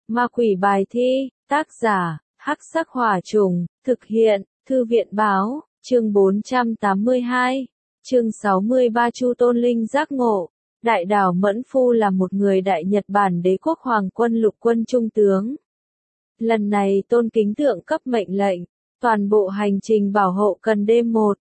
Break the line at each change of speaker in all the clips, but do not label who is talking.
Ma quỷ bài thi, tác giả, Hắc Sắc Hỏa Trùng, thực hiện, Thư viện Báo, chương 482, chương 63 Chu Tôn Linh giác ngộ. Đại đảo Mẫn Phu là một người Đại Nhật Bản đế quốc hoàng quân lục quân trung tướng. Lần này tôn kính thượng cấp mệnh lệnh, toàn bộ hành trình bảo hộ cần đêm 1.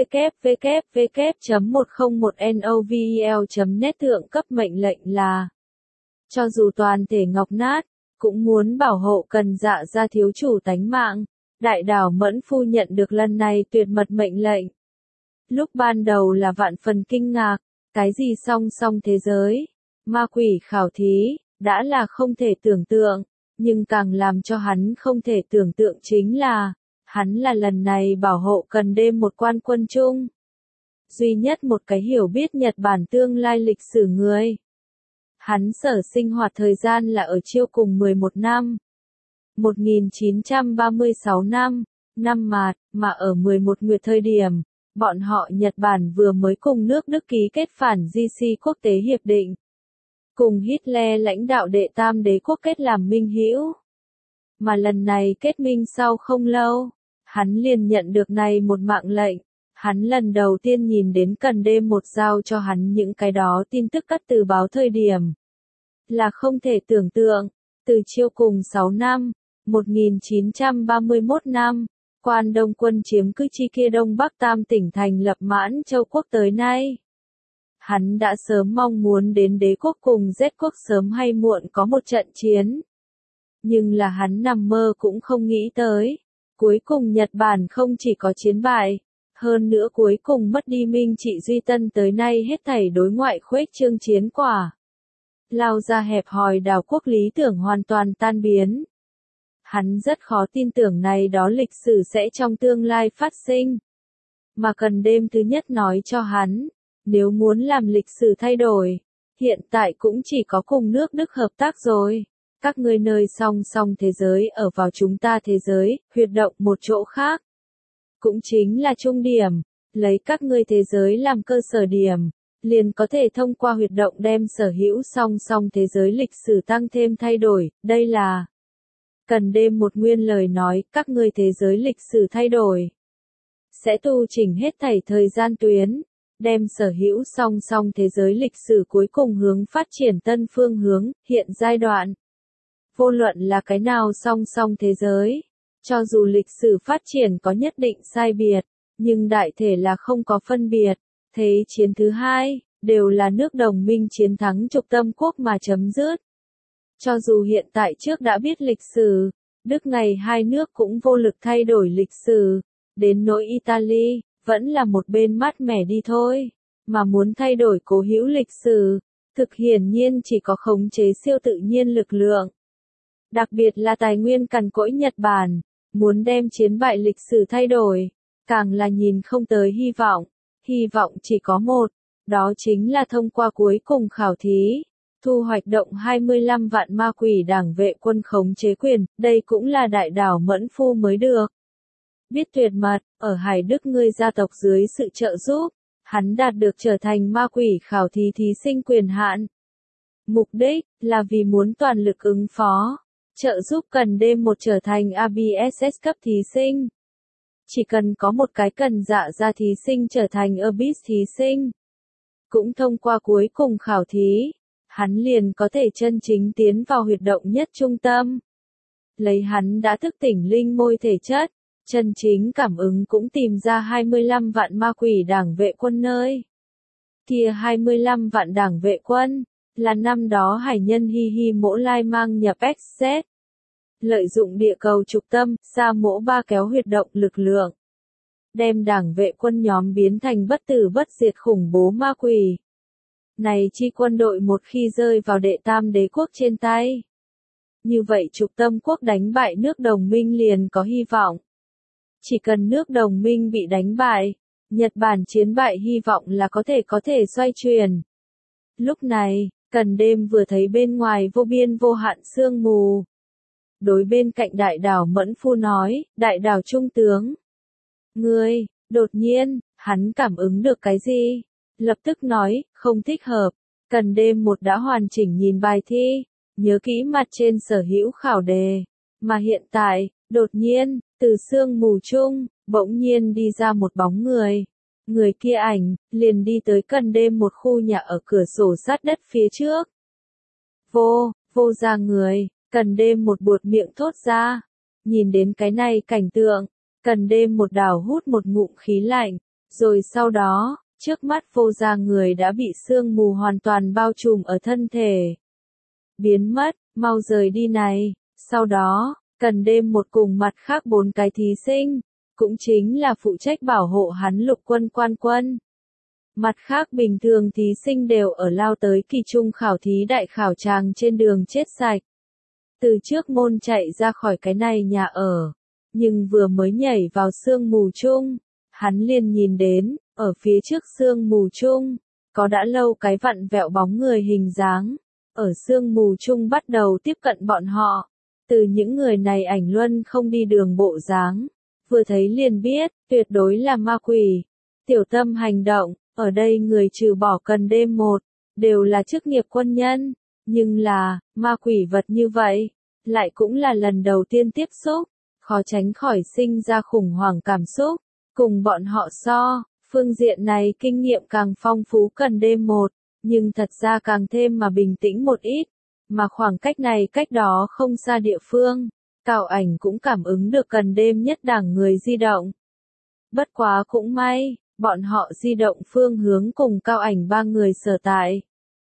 www.101novel.net thượng cấp mệnh lệnh là cho dù toàn thể ngọc nát, cũng muốn bảo hộ cần dạ gia thiếu chủ tánh mạng. Đại đảo Mẫn Phu nhận được lần này tuyệt mật mệnh lệnh. Lúc ban đầu là vạn phần kinh ngạc, cái gì song song thế giới, ma quỷ khảo thí, đã là không thể tưởng tượng, nhưng càng làm cho hắn không thể tưởng tượng chính là, hắn là lần này bảo hộ cần đêm một quan quân chung. Duy nhất một cái hiểu biết Nhật Bản tương lai lịch sử người. Hắn sở sinh hoạt thời gian là ở Chiêu Cùng 11 năm. 1936 năm, năm Mạt, mà ở 11 Nguyệt thời điểm, bọn họ Nhật Bản vừa mới cùng nước Đức ký kết phản GC quốc tế hiệp định. Cùng Hitler lãnh đạo đệ tam đế quốc kết làm minh hữu. Mà lần này kết minh sau không lâu, hắn liền nhận được này một mạng lệnh. Hắn lần đầu tiên nhìn đến cần đêm một giao cho hắn những cái đó tin tức cắt từ báo thời điểm. Là không thể tưởng tượng, từ Chiêu Cùng 6 năm, 1931 năm, quan Đông quân chiếm cứ chi kia Đông Bắc Tam tỉnh thành lập Mãn Châu quốc tới nay. Hắn đã sớm mong muốn đến đế quốc cùng Z quốc sớm hay muộn có một trận chiến. Nhưng là hắn nằm mơ cũng không nghĩ tới. Cuối cùng Nhật Bản không chỉ có chiến bại, hơn nữa cuối cùng mất đi Minh Trị Duy Tân tới nay hết thảy đối ngoại khuếch trương chiến quả. Lao ra hẹp hòi đảo quốc lý tưởng hoàn toàn tan biến. Hắn rất khó tin tưởng này đó lịch sử sẽ trong tương lai phát sinh. Mà cần đêm thứ nhất nói cho hắn, nếu muốn làm lịch sử thay đổi, hiện tại cũng chỉ có cùng nước Đức hợp tác rồi. Các ngươi nơi song song thế giới ở vào chúng ta thế giới, huyệt động một chỗ khác. Cũng chính là trung điểm, lấy các ngươi thế giới làm cơ sở điểm, liền có thể thông qua huyệt động đem sở hữu song song thế giới lịch sử tăng thêm thay đổi, đây là cần đêm một nguyên lời nói, các ngươi thế giới lịch sử thay đổi. Sẽ tu chỉnh hết thảy thời gian tuyến, đem sở hữu song song thế giới lịch sử cuối cùng hướng phát triển tân phương hướng, hiện giai đoạn. Vô luận là cái nào song song thế giới, cho dù lịch sử phát triển có nhất định sai biệt, nhưng đại thể là không có phân biệt. Thế chiến thứ hai, đều là nước đồng minh chiến thắng trục tâm quốc mà chấm dứt. Cho dù hiện tại trước đã biết lịch sử, Đức ngày hai nước cũng vô lực thay đổi lịch sử, đến nỗi Italy, vẫn là một bên mát mẻ đi thôi, mà muốn thay đổi cố hữu lịch sử, thực hiển nhiên chỉ có khống chế siêu tự nhiên lực lượng. Đặc biệt là tài nguyên cằn cỗi Nhật Bản, muốn đem chiến bại lịch sử thay đổi, càng là nhìn không tới hy vọng chỉ có một, đó chính là thông qua cuối cùng khảo thí. Thu hoạch động 25 vạn ma quỷ đảng vệ quân khống chế quyền, đây cũng là đại đảo Mẫn Phu mới được. Biết tuyệt mật, ở Hải Đức ngươi gia tộc dưới sự trợ giúp, hắn đạt được trở thành ma quỷ khảo thí thí sinh quyền hạn. Mục đích là vì muốn toàn lực ứng phó, trợ giúp cần đêm một trở thành ABSS cấp thí sinh. Chỉ cần có một cái cần dạ ra thí sinh trở thành ABIS thí sinh, cũng thông qua cuối cùng khảo thí. Hắn liền có thể chân chính tiến vào huyệt động nhất trung tâm. Lấy hắn đã thức tỉnh linh môi thể chất, chân chính cảm ứng cũng tìm ra 25 vạn ma quỷ đảng vệ quân nơi. Kia 25 vạn đảng vệ quân, là năm đó hải nhân Hi Hi Mỗ Lai mang nhập XZ. Lợi dụng địa cầu trục tâm, Sa Mỗ Ba kéo huyệt động lực lượng. Đem đảng vệ quân nhóm biến thành bất tử bất diệt khủng bố ma quỷ. Này chi quân đội một khi rơi vào đệ tam đế quốc trên tay. Như vậy trục tâm quốc đánh bại nước đồng minh liền có hy vọng. Chỉ cần nước đồng minh bị đánh bại, Nhật Bản chiến bại hy vọng là có thể xoay chuyển. Lúc này, cần đêm vừa thấy bên ngoài vô biên vô hạn sương mù. Đối bên cạnh đại đảo Mẫn Phu nói, đại đảo trung tướng. Ngươi, đột nhiên, hắn cảm ứng được cái gì? Lập tức nói, không thích hợp. Cần đêm một đã hoàn chỉnh nhìn bài thi, nhớ kỹ mặt trên sở hữu khảo đề. Mà hiện tại, đột nhiên, từ sương mù chung, bỗng nhiên đi ra một bóng người. Người kia ảnh, liền đi tới cần đêm một khu nhà ở cửa sổ sát đất phía trước. Vô ra người, cần đêm một buột miệng thốt ra. Nhìn đến cái này cảnh tượng, cần đêm một đảo hút một ngụm khí lạnh, rồi sau đó, trước mắt vô ra người đã bị sương mù hoàn toàn bao trùm ở thân thể. Biến mất, mau rời đi này, sau đó, cần đêm một cùng mặt khác 4 cái thí sinh, cũng chính là phụ trách bảo hộ hắn Lục Quân quan quân. Mặt khác bình thường thí sinh đều ở lao tới kỳ trung khảo thí đại khảo tràng trên đường chết sạch. Từ trước môn chạy ra khỏi cái này nhà ở, nhưng vừa mới nhảy vào sương mù chung, hắn liền nhìn đến, ở phía trước sương mù chung, có đã lâu cái vặn vẹo bóng người hình dáng, ở sương mù chung bắt đầu tiếp cận bọn họ. Từ những người này ảnh luân không đi đường bộ dáng, vừa thấy liền biết, tuyệt đối là ma quỷ. Tiểu Tâm hành động, ở đây người trừ bỏ cần đêm một, đều là chức nghiệp quân nhân, nhưng là, ma quỷ vật như vậy, lại cũng là lần đầu tiên tiếp xúc, khó tránh khỏi sinh ra khủng hoảng cảm xúc, cùng bọn họ so, phương diện này kinh nghiệm càng phong phú cần đêm một, nhưng thật ra càng thêm mà bình tĩnh một ít, mà khoảng cách này cách đó không xa địa phương, Cao Ảnh cũng cảm ứng được cần đêm nhất đẳng người di động. Bất quá cũng may, bọn họ di động phương hướng cùng Cao Ảnh 3 người sở tại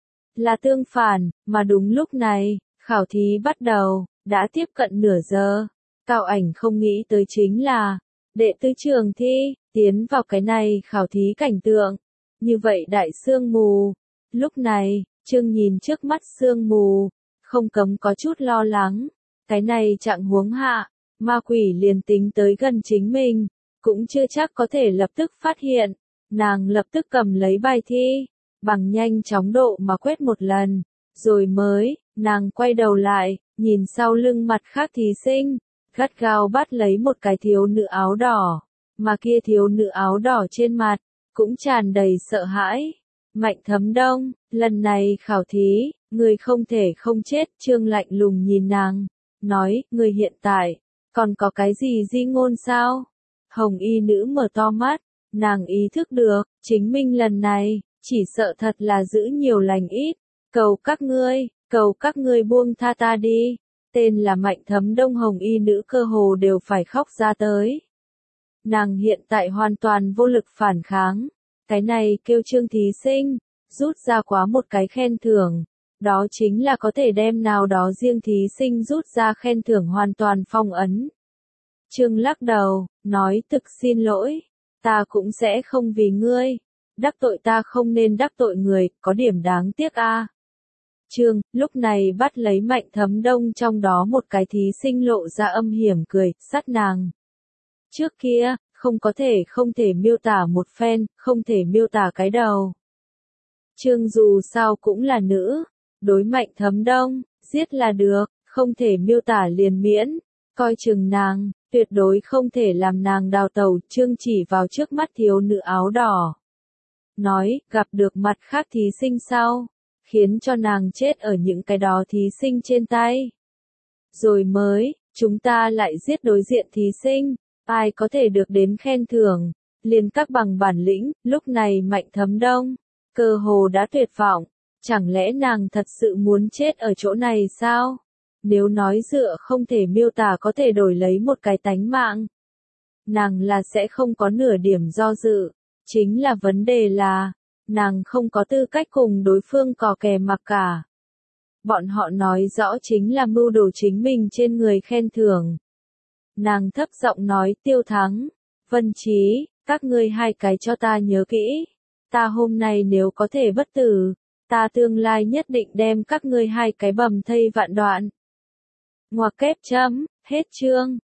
là tương phản, mà đúng lúc này, khảo thí bắt đầu, đã tiếp cận nửa giờ. Cao Ảnh không nghĩ tới chính là, đệ tứ trường thi, tiến vào cái này khảo thí cảnh tượng. Như vậy đại sương mù. Lúc này, Trương nhìn trước mắt sương mù, không cấm có chút lo lắng. Cái này trạng huống hạ, ma quỷ liền tính tới gần chính mình, cũng chưa chắc có thể lập tức phát hiện. Nàng lập tức cầm lấy bài thi, bằng nhanh chóng độ mà quét một lần, rồi mới, nàng quay đầu lại, nhìn sau lưng mặt khác thí sinh, gắt gao bắt lấy một cái thiếu nữ áo đỏ, mà kia thiếu nữ áo đỏ trên mặt, cũng tràn đầy sợ hãi. Mạnh Thấm Đông, lần này khảo thí, người không thể không chết. Trương lạnh lùng nhìn nàng, nói, người hiện tại, còn có cái gì di ngôn sao? Hồng y nữ mở to mắt, nàng ý thức được, chính mình lần này, chỉ sợ thật là giữ nhiều lành ít, cầu các ngươi buông tha ta đi. Tên là Mạnh Thấm Đông hồng y nữ cơ hồ đều phải khóc ra tới. Nàng hiện tại hoàn toàn vô lực phản kháng. Cái này kêu Trương thí sinh, rút ra quá một cái khen thưởng. Đó chính là có thể đem nào đó riêng thí sinh rút ra khen thưởng hoàn toàn phong ấn. Trương lắc đầu, nói thực xin lỗi, ta cũng sẽ không vì ngươi. Đắc tội ta không nên đắc tội người, có điểm đáng tiếc a. Trương, lúc này bắt lấy Mạnh Thấm Đông trong đó một cái thí sinh lộ ra âm hiểm cười, sát nàng. Trước kia, không thể miêu tả một phen, không thể miêu tả cái đầu. Trương dù sao cũng là nữ, đối Mạnh Thấm Đông, giết là được, không thể miêu tả liền miễn, coi chừng nàng, tuyệt đối không thể làm nàng đào tẩu. Trương chỉ vào trước mắt thiếu nữ áo đỏ. Nói, gặp được mặt khác thí sinh sau, khiến cho nàng chết ở những cái đó thí sinh trên tay. Rồi mới, chúng ta lại giết đối diện thí sinh, ai có thể được đến khen thưởng, liền các bằng bản lĩnh. Lúc này Mạnh Thấm Đông, cơ hồ đã tuyệt vọng, chẳng lẽ nàng thật sự muốn chết ở chỗ này sao? Nếu nói dựa không thể miêu tả có thể đổi lấy một cái tánh mạng, nàng là sẽ không có nửa điểm do dự, chính là vấn đề là, nàng không có tư cách cùng đối phương cò kè mặc cả. Bọn họ nói rõ chính là mưu đồ chính mình trên người khen thưởng. Nàng thấp giọng nói, Tiêu Thắng, Vân Trí, các ngươi hai cái cho ta nhớ kỹ. Ta hôm nay nếu có thể bất tử, ta tương lai nhất định đem các ngươi hai cái bầm thây vạn đoạn. Ngoặc kép chấm, hết chương.